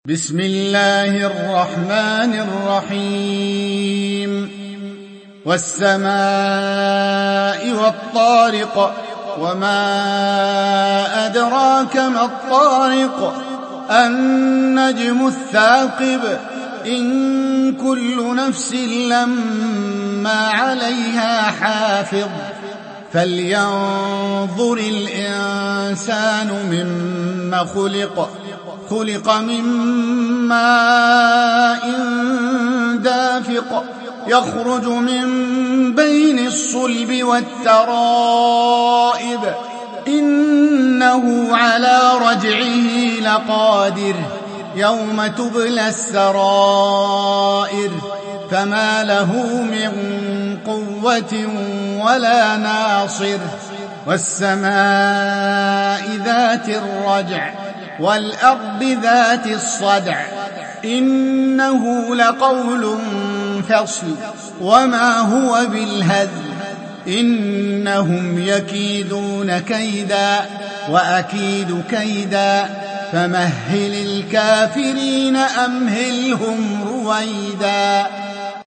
بسم الله الرحمن الرحيم والسماء والطارق وما أدراك ما الطارق النجم الثاقب إن كل نفس لما عليها حافظ فلينظر الإنسان مما خلق من ماء دافق يخرج من بين الصلب والترائب إنه على رجعه لقادر يوم تبلى السرائر فما له من قوة ولا ناصر والسماء ذات الرجع والأرض ذات الصدع إنه لقول فصل وما هو بالهزل إنهم يكيدون كيدا وأكيد كيدا فمهل الكافرين أمهلهم رويدا.